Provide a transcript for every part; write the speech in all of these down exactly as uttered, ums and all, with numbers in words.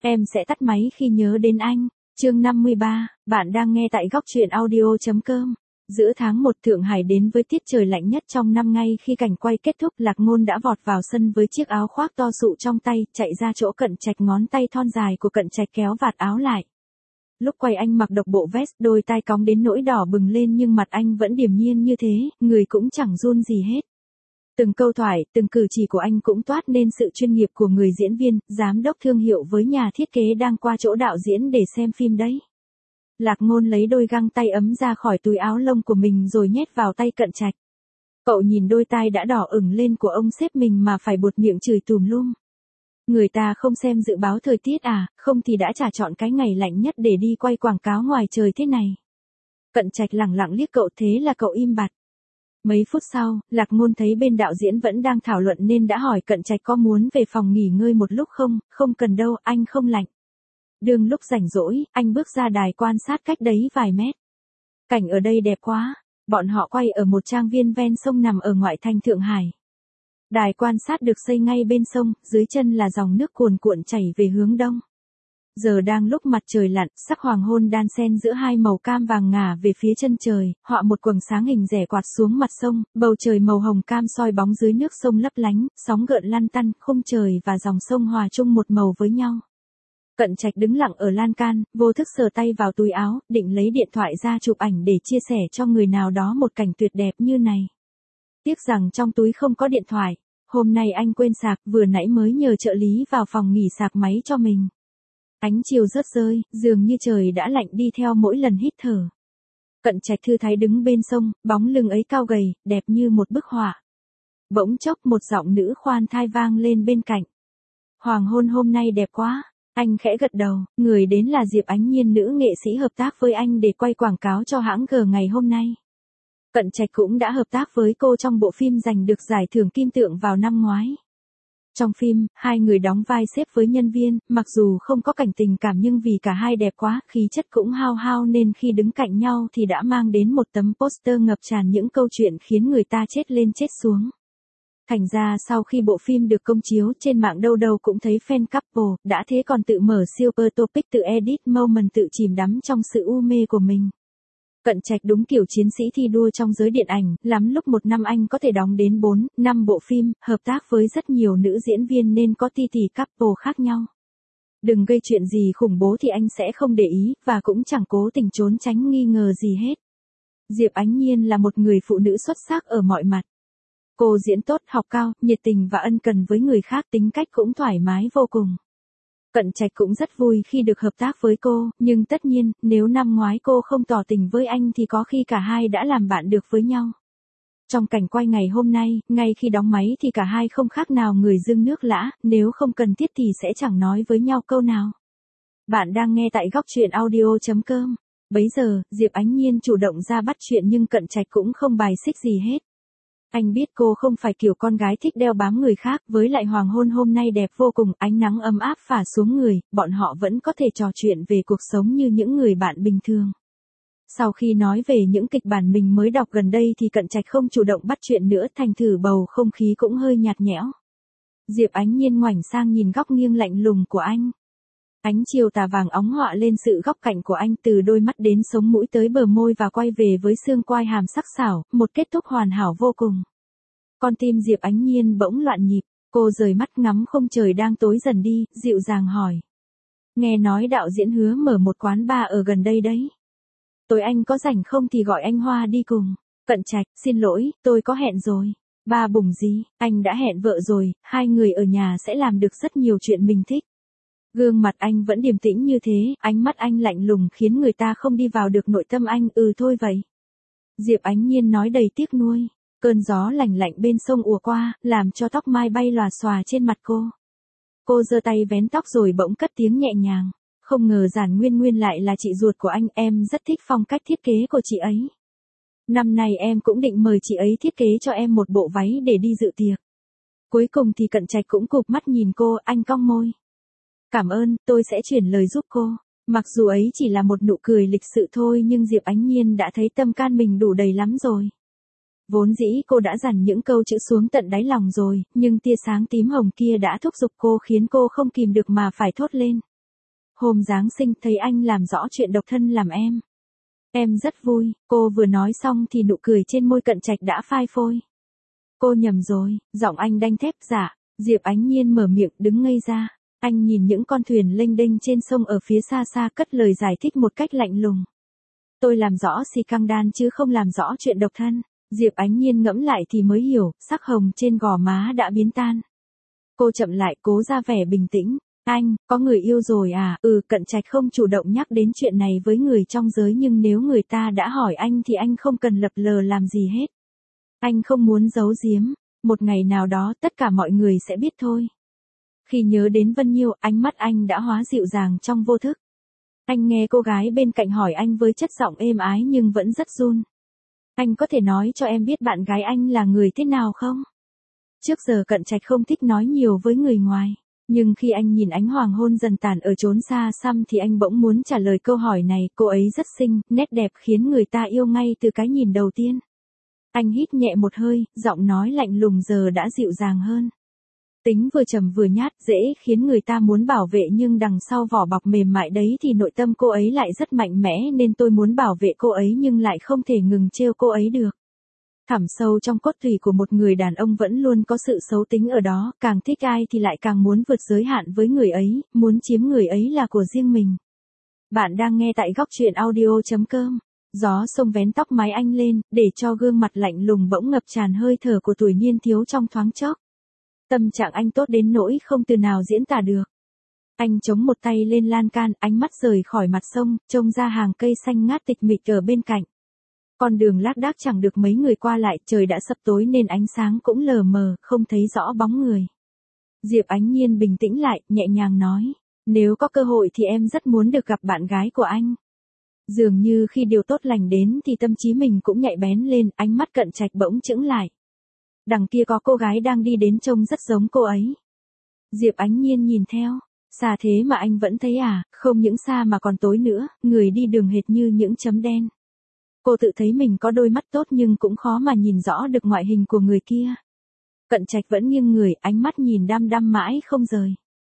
Em sẽ tắt máy khi nhớ đến anh. Chương năm mươi ba, bạn đang nghe tại góc truyện audio chấm com. Giữa tháng một Thượng Hải đến với tiết trời lạnh nhất trong năm. Ngay khi cảnh quay kết thúc, Lạc Ngôn đã vọt vào sân với chiếc áo khoác to sụ trong tay, chạy ra chỗ Cận Trạch. Ngón tay thon dài của Cận Trạch kéo vạt áo lại. Lúc quay anh mặc độc bộ vest, đôi tai cong đến nỗi đỏ bừng lên nhưng mặt anh vẫn điềm nhiên như thế, người cũng chẳng run gì hết. Từng câu thoại, từng cử chỉ của anh cũng toát nên sự chuyên nghiệp của người diễn viên, giám đốc thương hiệu với nhà thiết kế đang qua chỗ đạo diễn để xem phim đấy. Lạc Ngôn lấy đôi găng tay ấm ra khỏi túi áo lông của mình rồi nhét vào tay Cận Trạch. Cậu nhìn đôi tai đã đỏ ửng lên của ông sếp mình mà phải buột miệng chửi tùm lum. Người ta không xem dự báo thời tiết à, không thì đã chả chọn cái ngày lạnh nhất để đi quay quảng cáo ngoài trời thế này. Cận Trạch lẳng lặng liếc cậu, thế là cậu im bặt. Mấy phút sau, Lạc Ngôn thấy bên đạo diễn vẫn đang thảo luận nên đã hỏi Cận Trạch có muốn về phòng nghỉ ngơi một lúc không. Không cần đâu, anh không lạnh. Đương lúc rảnh rỗi, anh bước ra đài quan sát cách đấy vài mét. Cảnh ở đây đẹp quá. Bọn họ quay ở một trang viên ven sông nằm ở ngoại thành Thượng Hải. Đài quan sát được xây ngay bên sông, dưới chân là dòng nước cuồn cuộn chảy về hướng đông. Giờ đang lúc mặt trời lặn, sắc hoàng hôn đan xen giữa hai màu cam vàng ngả về phía chân trời, họa một quầng sáng hình rẻ quạt xuống mặt sông, bầu trời màu hồng cam soi bóng dưới nước sông lấp lánh, sóng gợn lăn tăn, khung trời và dòng sông hòa chung một màu với nhau. Cận Trạch đứng lặng ở lan can, vô thức sờ tay vào túi áo, định lấy điện thoại ra chụp ảnh để chia sẻ cho người nào đó một cảnh tuyệt đẹp như này. Tiếc rằng trong túi không có điện thoại, hôm nay anh quên sạc, vừa nãy mới nhờ trợ lý vào phòng nghỉ sạc máy cho mình. Ánh chiều rớt rơi, dường như trời đã lạnh đi theo mỗi lần hít thở. Cận Trạch thư thái đứng bên sông, bóng lưng ấy cao gầy, đẹp như một bức họa. Bỗng chốc một giọng nữ khoan thai vang lên bên cạnh. Hoàng hôn hôm nay đẹp quá. Anh khẽ gật đầu, người đến là Diệp Ánh Nhiên, nữ nghệ sĩ hợp tác với anh để quay quảng cáo cho hãng G ngày hôm nay. Cận Trạch cũng đã hợp tác với cô trong bộ phim giành được giải thưởng Kim Tượng vào năm ngoái. Trong phim, hai người đóng vai sếp với nhân viên, mặc dù không có cảnh tình cảm nhưng vì cả hai đẹp quá, khí chất cũng hao hao nên khi đứng cạnh nhau thì đã mang đến một tấm poster ngập tràn những câu chuyện khiến người ta chết lên chết xuống. Thành ra sau khi bộ phim được công chiếu, trên mạng đâu đâu cũng thấy fan couple, đã thế còn tự mở Super Topic, tự edit moment, tự chìm đắm trong sự u mê của mình. Cận Trạch đúng kiểu chiến sĩ thi đua trong giới điện ảnh, lắm lúc một năm anh có thể đóng đến bốn, năm bộ phim, hợp tác với rất nhiều nữ diễn viên nên có ti tì couple khác nhau. Đừng gây chuyện gì khủng bố thì anh sẽ không để ý, và cũng chẳng cố tình trốn tránh nghi ngờ gì hết. Diệp Ánh Nhiên là một người phụ nữ xuất sắc ở mọi mặt. Cô diễn tốt, học cao, nhiệt tình và ân cần với người khác, tính cách cũng thoải mái vô cùng. Cận Trạch cũng rất vui khi được hợp tác với cô, nhưng tất nhiên, nếu năm ngoái cô không tỏ tình với anh thì có khi cả hai đã làm bạn được với nhau. Trong cảnh quay ngày hôm nay, ngay khi đóng máy thì cả hai không khác nào người dưng nước lã, nếu không cần thiết thì sẽ chẳng nói với nhau câu nào. Bạn đang nghe tại góc truyện audio chấm com. Bấy giờ, Diệp Ánh Nhiên chủ động ra bắt chuyện nhưng Cận Trạch cũng không bài xích gì hết. Anh biết cô không phải kiểu con gái thích đeo bám người khác, với lại hoàng hôn hôm nay đẹp vô cùng, ánh nắng ấm áp phả xuống người, bọn họ vẫn có thể trò chuyện về cuộc sống như những người bạn bình thường. Sau khi nói về những kịch bản mình mới đọc gần đây thì Cận Trạch không chủ động bắt chuyện nữa, thành thử bầu không khí cũng hơi nhạt nhẽo. Diệp Ánh Nhiên ngoảnh sang nhìn góc nghiêng lạnh lùng của anh. Ánh chiều tà vàng óng họa lên sự góc cạnh của anh, từ đôi mắt đến sống mũi tới bờ môi và quay về với xương quai hàm sắc sảo, một kết thúc hoàn hảo vô cùng. Con tim Diệp Ánh Nhiên bỗng loạn nhịp, cô rời mắt ngắm khung trời đang tối dần đi, dịu dàng hỏi. Nghe nói đạo diễn hứa mở một quán bar ở gần đây đấy. Tối anh có rảnh không thì gọi anh Hoa đi cùng. Cận Trạch, xin lỗi, tôi có hẹn rồi. Ba bùng gì, anh đã hẹn vợ rồi, hai người ở nhà sẽ làm được rất nhiều chuyện mình thích. Gương mặt anh vẫn điềm tĩnh như thế, ánh mắt anh lạnh lùng khiến người ta không đi vào được nội tâm anh. Ừ thôi vậy. Diệp Ánh Nhiên nói đầy tiếc nuối. Cơn gió lạnh lạnh bên sông ùa qua, làm cho tóc mai bay lòa xòa trên mặt cô. Cô giơ tay vén tóc rồi bỗng cất tiếng nhẹ nhàng. Không ngờ Giản Nguyên Nguyên lại là chị ruột của anh, em rất thích phong cách thiết kế của chị ấy. Năm nay em cũng định mời chị ấy thiết kế cho em một bộ váy để đi dự tiệc. Cuối cùng thì Cận Trạch cũng cụp mắt nhìn cô, anh cong môi. Cảm ơn, tôi sẽ chuyển lời giúp cô. Mặc dù ấy chỉ là một nụ cười lịch sự thôi nhưng Diệp Ánh Nhiên đã thấy tâm can mình đủ đầy lắm rồi. Vốn dĩ cô đã dằn những câu chữ xuống tận đáy lòng rồi, nhưng tia sáng tím hồng kia đã thúc giục cô khiến cô không kìm được mà phải thốt lên. Hôm Giáng sinh thấy anh làm rõ chuyện độc thân làm em. Em rất vui, cô vừa nói xong thì nụ cười trên môi Cận Trạch đã phai phôi. Cô nhầm rồi, giọng anh đanh thép. Dạ. Diệp Ánh Nhiên mở miệng đứng ngây ra. Anh nhìn những con thuyền lênh đênh trên sông ở phía xa xa cất lời giải thích một cách lạnh lùng. Tôi làm rõ si căng đan chứ không làm rõ chuyện độc thân. Diệp Ánh Nhiên ngẫm lại thì mới hiểu, sắc hồng trên gò má đã biến tan. Cô chậm lại cố ra vẻ bình tĩnh. Anh, có người yêu rồi à? Ừ, Cận Trạch không chủ động nhắc đến chuyện này với người trong giới nhưng nếu người ta đã hỏi anh thì anh không cần lập lờ làm gì hết. Anh không muốn giấu giếm, một ngày nào đó tất cả mọi người sẽ biết thôi. Khi nhớ đến Vân Nhiêu, ánh mắt anh đã hóa dịu dàng trong vô thức. Anh nghe cô gái bên cạnh hỏi anh với chất giọng êm ái nhưng vẫn rất run. Anh có thể nói cho em biết bạn gái anh là người thế nào không? Trước giờ Cận Trạch không thích nói nhiều với người ngoài. Nhưng khi anh nhìn ánh hoàng hôn dần tàn ở chốn xa xăm thì anh bỗng muốn trả lời câu hỏi này. Cô ấy rất xinh, nét đẹp khiến người ta yêu ngay từ cái nhìn đầu tiên. Anh hít nhẹ một hơi, giọng nói lạnh lùng giờ đã dịu dàng hơn. Tính vừa trầm vừa nhát, dễ khiến người ta muốn bảo vệ nhưng đằng sau vỏ bọc mềm mại đấy thì nội tâm cô ấy lại rất mạnh mẽ nên tôi muốn bảo vệ cô ấy nhưng lại không thể ngừng trêu cô ấy được. Thẳm sâu trong cốt tủy của một người đàn ông vẫn luôn có sự xấu tính ở đó, càng thích ai thì lại càng muốn vượt giới hạn với người ấy, muốn chiếm người ấy là của riêng mình. Bạn đang nghe tại góc truyện audio chấm com. Gió sông vén tóc mái anh lên, để cho gương mặt lạnh lùng bỗng ngập tràn hơi thở của tuổi niên thiếu trong thoáng chốc. Tâm trạng anh tốt đến nỗi không từ nào diễn tả được. Anh chống một tay lên lan can, ánh mắt rời khỏi mặt sông, trông ra hàng cây xanh ngát tịch mịch ở bên cạnh. Con đường lác đác chẳng được mấy người qua lại, trời đã sập tối nên ánh sáng cũng lờ mờ, không thấy rõ bóng người. Diệp Ánh Nhiên bình tĩnh lại, nhẹ nhàng nói, nếu có cơ hội thì em rất muốn được gặp bạn gái của anh. Dường như khi điều tốt lành đến thì tâm trí mình cũng nhạy bén lên, ánh mắt Cận Trạch bỗng chững lại. Đằng kia có cô gái đang đi đến trông rất giống cô ấy. Diệp Ánh Nhiên nhìn theo, xa thế mà anh vẫn thấy à, không những xa mà còn tối nữa, người đi đường hệt như những chấm đen. Cô tự thấy mình có đôi mắt tốt nhưng cũng khó mà nhìn rõ được ngoại hình của người kia. Cận Trạch vẫn nghiêng người, ánh mắt nhìn đăm đăm mãi không rời.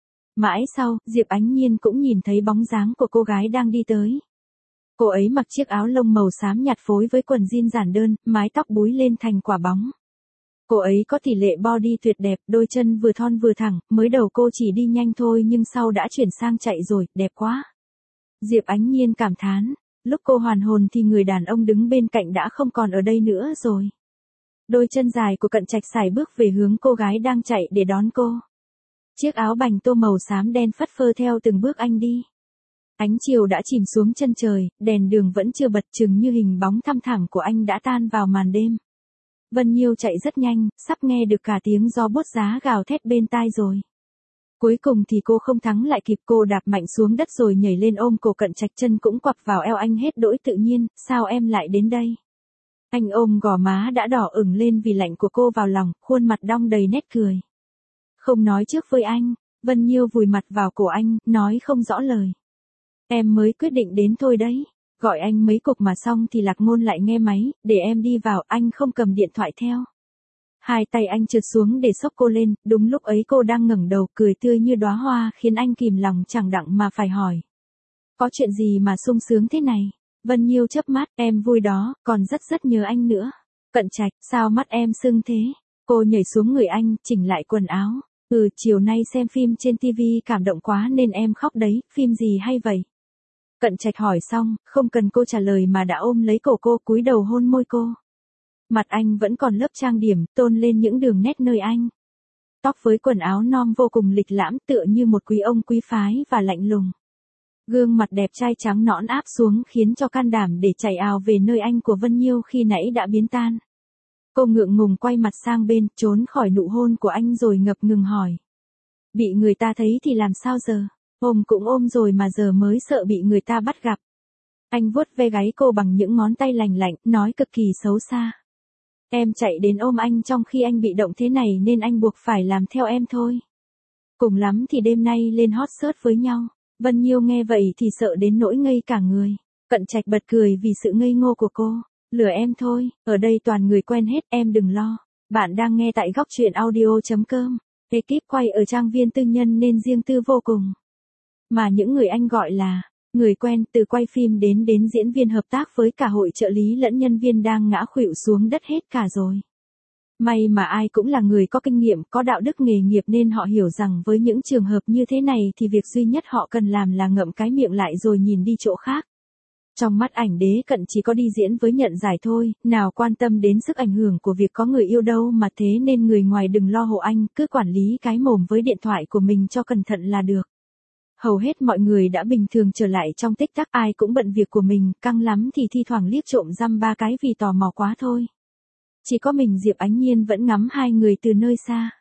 Mãi sau, Diệp Ánh Nhiên cũng nhìn thấy bóng dáng của cô gái đang đi tới. Cô ấy mặc chiếc áo lông màu xám nhạt phối với quần jean giản đơn, mái tóc búi lên thành quả bóng. Cô ấy có tỷ lệ body tuyệt đẹp, đôi chân vừa thon vừa thẳng, mới đầu cô chỉ đi nhanh thôi nhưng sau đã chuyển sang chạy rồi, đẹp quá. Diệp Ánh Nhiên cảm thán, lúc cô hoàn hồn thì người đàn ông đứng bên cạnh đã không còn ở đây nữa rồi. Đôi chân dài của Cận Trạch sải bước về hướng cô gái đang chạy để đón cô. Chiếc áo bành tô màu xám đen phất phơ theo từng bước anh đi. Ánh chiều đã chìm xuống chân trời, đèn đường vẫn chưa bật chừng như hình bóng thăm thẳm của anh đã tan vào màn đêm. Vân Nhiêu chạy rất nhanh, sắp nghe được cả tiếng gió buốt giá gào thét bên tai rồi. Cuối cùng thì cô không thắng lại kịp, cô đạp mạnh xuống đất rồi nhảy lên ôm cổ Cận Trạch, chân cũng quặp vào eo anh hết đỗi tự nhiên, sao em lại đến đây? Anh ôm gò má đã đỏ ửng lên vì lạnh của cô vào lòng, khuôn mặt đong đầy nét cười. Không nói trước với anh, Vân Nhiêu vùi mặt vào cổ anh, nói không rõ lời. Em mới quyết định đến thôi đấy. Gọi anh mấy cuộc mà xong thì Lạc Ngôn lại nghe máy, để em đi vào, anh không cầm điện thoại theo. Hai tay anh trượt xuống để xốc cô lên, đúng lúc ấy cô đang ngẩng đầu cười tươi như đóa hoa khiến anh kìm lòng chẳng đặng mà phải hỏi. Có chuyện gì mà sung sướng thế này? Vân Nhiêu chớp mắt, em vui đó, còn rất rất nhớ anh nữa. Cận Trạch, sao mắt em sưng thế? Cô nhảy xuống người anh, chỉnh lại quần áo. Ừ, chiều nay xem phim trên tivi cảm động quá nên em khóc đấy, phim gì hay vậy? Cận Trạch hỏi xong, không cần cô trả lời mà đã ôm lấy cổ cô, cúi đầu hôn môi cô. Mặt anh vẫn còn lớp trang điểm, tôn lên những đường nét nơi anh. Tóc với quần áo non vô cùng lịch lãm, tựa như một quý ông quý phái và lạnh lùng. Gương mặt đẹp trai trắng nõn áp xuống khiến cho can đảm để chạy ào về nơi anh của Vân Nhiêu khi nãy đã biến tan. Cô ngượng ngùng quay mặt sang bên, trốn khỏi nụ hôn của anh rồi ngập ngừng hỏi. Bị người ta thấy thì làm sao giờ? Ôm cũng ôm rồi mà giờ mới sợ bị người ta bắt gặp. Anh vuốt ve gáy cô bằng những ngón tay lành lạnh, nói cực kỳ xấu xa. Em chạy đến ôm anh trong khi anh bị động thế này nên anh buộc phải làm theo em thôi. Cùng lắm thì đêm nay lên hot search với nhau. Vân Nhiêu nghe vậy thì sợ đến nỗi ngây cả người. Cận Trạch bật cười vì sự ngây ngô của cô. Lừa em thôi, ở đây toàn người quen hết, em đừng lo. Bạn đang nghe tại góc truyện audio chấm com. Ekip quay ở trang viên tư nhân nên riêng tư vô cùng. Mà những người anh gọi là người quen, từ quay phim đến đến diễn viên hợp tác với cả hội trợ lý lẫn nhân viên đang ngã khuỵu xuống đất hết cả rồi. May mà ai cũng là người có kinh nghiệm, có đạo đức nghề nghiệp nên họ hiểu rằng với những trường hợp như thế này thì việc duy nhất họ cần làm là ngậm cái miệng lại rồi nhìn đi chỗ khác. Trong mắt ảnh đế cận chỉ có đi diễn với nhận giải thôi, nào quan tâm đến sức ảnh hưởng của việc có người yêu đâu, mà thế nên người ngoài đừng lo hộ anh, cứ quản lý cái mồm với điện thoại của mình cho cẩn thận là được. Hầu hết mọi người đã bình thường trở lại trong tích tắc, ai cũng bận việc của mình, căng lắm thì thi thoảng liếc trộm dăm ba cái vì tò mò quá thôi. Chỉ có mình Diệp Ánh Nhiên vẫn ngắm hai người từ nơi xa.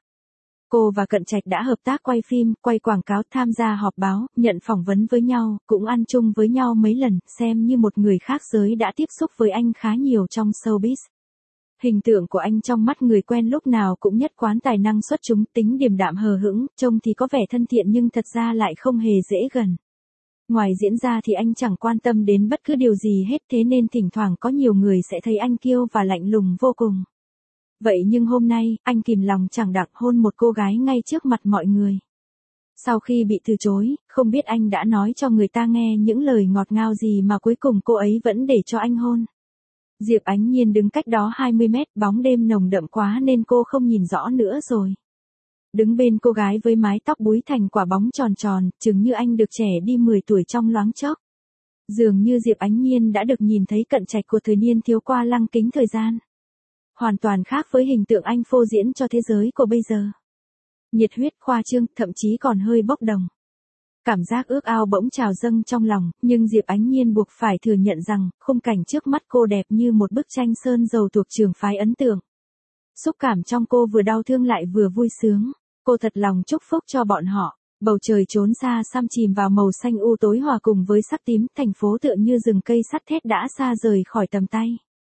Cô và Cận Trạch đã hợp tác quay phim, quay quảng cáo, tham gia họp báo, nhận phỏng vấn với nhau, cũng ăn chung với nhau mấy lần, xem như một người khác giới đã tiếp xúc với anh khá nhiều trong showbiz. Hình tượng của anh trong mắt người quen lúc nào cũng nhất quán tài năng xuất chúng, tính điềm đạm hờ hững, trông thì có vẻ thân thiện nhưng thật ra lại không hề dễ gần. Ngoài diễn ra thì anh chẳng quan tâm đến bất cứ điều gì hết, thế nên thỉnh thoảng có nhiều người sẽ thấy anh kiêu và lạnh lùng vô cùng. Vậy nhưng hôm nay, anh kìm lòng chẳng đặng hôn một cô gái ngay trước mặt mọi người. Sau khi bị từ chối, không biết anh đã nói cho người ta nghe những lời ngọt ngào gì mà cuối cùng cô ấy vẫn để cho anh hôn. Diệp Ánh Nhiên đứng cách đó hai mươi mét, bóng đêm nồng đậm quá nên cô không nhìn rõ nữa rồi. Đứng bên cô gái với mái tóc búi thành quả bóng tròn tròn, chừng như anh được trẻ đi mười tuổi trong loáng chốc. Dường như Diệp Ánh Nhiên đã được nhìn thấy Cận Trạch của thời niên thiếu qua lăng kính thời gian. Hoàn toàn khác với hình tượng anh phô diễn cho thế giới của bây giờ. Nhiệt huyết, khoa trương, thậm chí còn hơi bốc đồng. Cảm giác ước ao bỗng trào dâng trong lòng, nhưng Diệp Ánh Nhiên buộc phải thừa nhận rằng, khung cảnh trước mắt cô đẹp như một bức tranh sơn dầu thuộc trường phái ấn tượng. Xúc cảm trong cô vừa đau thương lại vừa vui sướng. Cô thật lòng chúc phúc cho bọn họ. Bầu trời trốn xa xăm chìm vào màu xanh u tối hòa cùng với sắc tím, thành phố tựa như rừng cây sắt thép đã xa rời khỏi tầm tay.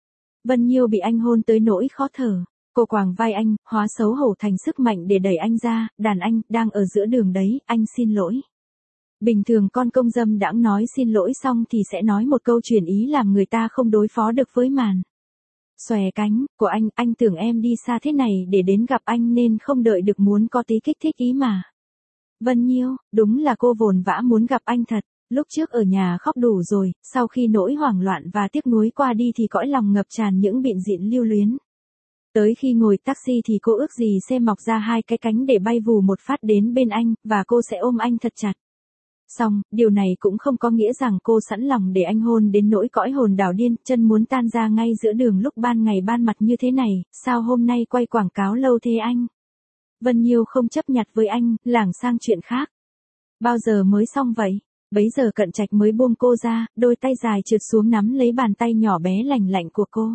Vân Nhiêu bị anh hôn tới nỗi khó thở. Cô quàng vai anh, hóa xấu hổ thành sức mạnh để đẩy anh ra, đàn anh, đang ở giữa đường đấy, anh xin lỗi. Bình thường con công dâm đãng nói xin lỗi xong thì sẽ nói một câu truyền ý làm người ta không đối phó được với màn xòe cánh của anh, anh tưởng em đi xa thế này để đến gặp anh nên không đợi được muốn có tí kích thích ý mà. Vân Nhiêu, đúng là cô vồn vã muốn gặp anh thật, lúc trước ở nhà khóc đủ rồi, sau khi nỗi hoảng loạn và tiếc nuối qua đi thì cõi lòng ngập tràn những bịn dịn lưu luyến. Tới khi ngồi taxi thì cô ước gì xem mọc ra hai cái cánh để bay vù một phát đến bên anh, và cô sẽ ôm anh thật chặt. Xong, điều này cũng không có nghĩa rằng cô sẵn lòng để anh hôn đến nỗi cõi hồn đảo điên, chân muốn tan ra ngay giữa đường lúc ban ngày ban mặt như thế này, sao hôm nay quay quảng cáo lâu thế anh? Vân Nhiêu không chấp nhặt với anh, lảng sang chuyện khác. Bao giờ mới xong vậy? Bấy giờ Cận Trạch mới buông cô ra, đôi tay dài trượt xuống nắm lấy bàn tay nhỏ bé lành lạnh của cô.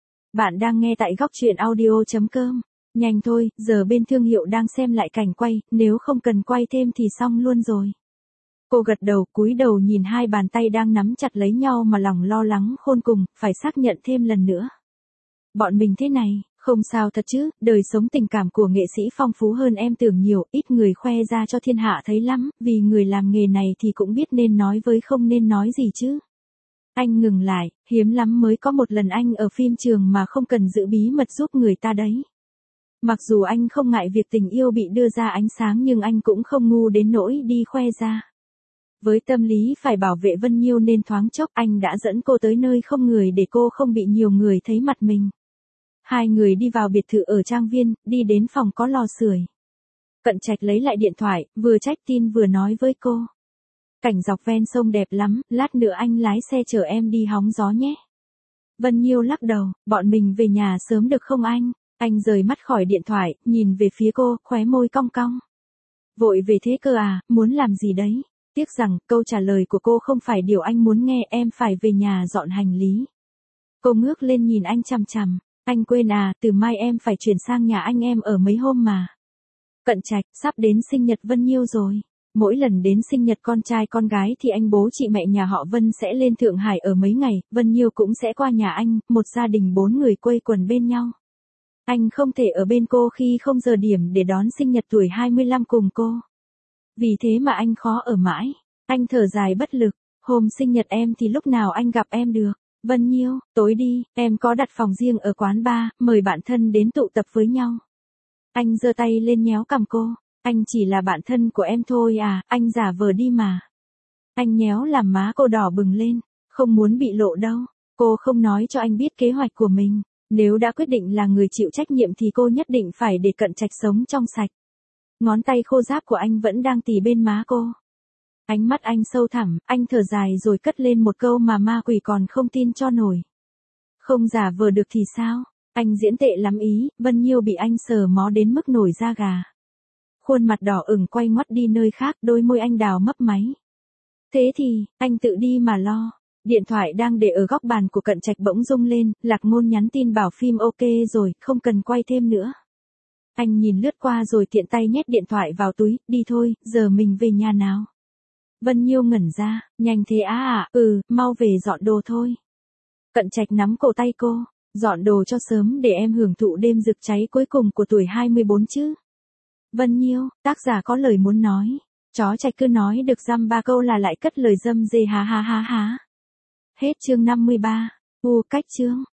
Bạn đang nghe tại góc truyện audio chấm com. Nhanh thôi, giờ bên thương hiệu đang xem lại cảnh quay, nếu không cần quay thêm thì xong luôn rồi. Cô gật đầu, cúi đầu nhìn hai bàn tay đang nắm chặt lấy nhau mà lòng lo lắng khôn cùng, phải xác nhận thêm lần nữa. Bọn mình thế này, không sao thật chứ, đời sống tình cảm của nghệ sĩ phong phú hơn em tưởng nhiều, ít người khoe ra cho thiên hạ thấy lắm, vì người làm nghề này thì cũng biết nên nói với không nên nói gì chứ. Anh ngừng lại, hiếm lắm mới có một lần anh ở phim trường mà không cần giữ bí mật giúp người ta đấy. Mặc dù anh không ngại việc tình yêu bị đưa ra ánh sáng nhưng anh cũng không ngu đến nỗi đi khoe ra. Với tâm lý phải bảo vệ Vân Nhiêu nên thoáng chốc anh đã dẫn cô tới nơi không người để cô không bị nhiều người thấy mặt mình. Hai người đi vào biệt thự ở trang viên, đi đến phòng có lò sưởi. Cận Trạch lấy lại điện thoại, vừa check tin vừa nói với cô. Cảnh dọc ven sông đẹp lắm, lát nữa anh lái xe chở em đi hóng gió nhé. Vân Nhiêu lắc đầu, bọn mình về nhà sớm được không anh? Anh rời mắt khỏi điện thoại, nhìn về phía cô, khóe môi cong cong. Vội về thế cơ à, muốn làm gì đấy? Tiếc rằng, câu trả lời của cô không phải điều anh muốn nghe, em phải về nhà dọn hành lý. Cô ngước lên nhìn anh chằm chằm, anh quên à, từ mai em phải chuyển sang nhà anh em ở mấy hôm mà. Cận Trạch, sắp đến sinh nhật Vân Nhiêu rồi. Mỗi lần đến sinh nhật con trai con gái thì anh bố chị mẹ nhà họ Vân sẽ lên Thượng Hải ở mấy ngày, Vân Nhiêu cũng sẽ qua nhà anh, một gia đình bốn người quây quần bên nhau. Anh không thể ở bên cô khi không giờ điểm để đón sinh nhật tuổi hai mươi lăm cùng cô. Vì thế mà anh khó ở mãi. Anh thở dài bất lực. Hôm sinh nhật em thì lúc nào anh gặp em được? Vân Nhiêu, tối đi, em có đặt phòng riêng ở quán bar, mời bạn thân đến tụ tập với nhau. Anh giơ tay lên nhéo cằm cô. Anh chỉ là bạn thân của em thôi à, anh giả vờ đi mà. Anh nhéo làm má cô đỏ bừng lên, không muốn bị lộ đâu. Cô không nói cho anh biết kế hoạch của mình. Nếu đã quyết định là người chịu trách nhiệm thì cô nhất định phải để Cận Trạch sống trong sạch. Ngón tay khô ráp của anh vẫn đang tì bên má cô. Ánh mắt anh sâu thẳm, anh thở dài rồi cất lên một câu mà ma quỷ còn không tin cho nổi. Không giả vờ được thì sao? Anh diễn tệ lắm ý, Vân Nhiêu bị anh sờ mó đến mức nổi da gà. Khuôn mặt đỏ ửng quay ngoắt đi nơi khác, đôi môi anh đào mấp máy. Thế thì, anh tự đi mà lo. Điện thoại đang để ở góc bàn của Cận Trạch bỗng rung lên, Lạc Ngôn nhắn tin bảo phim ok rồi, không cần quay thêm nữa. Anh nhìn lướt qua rồi tiện tay nhét điện thoại vào túi, đi thôi, giờ mình về nhà nào. Vân Nhiêu ngẩn ra, nhanh thế á à, ừ, mau về dọn đồ thôi. Cận Trạch nắm cổ tay cô, dọn đồ cho sớm để em hưởng thụ đêm rực cháy cuối cùng của tuổi hai mươi bốn chứ. Vân Nhiêu, tác giả có lời muốn nói. Chó Trạch cứ nói được dăm ba câu là lại cất lời dâm dê há há há há. Hết chương năm mươi ba. U cách chương.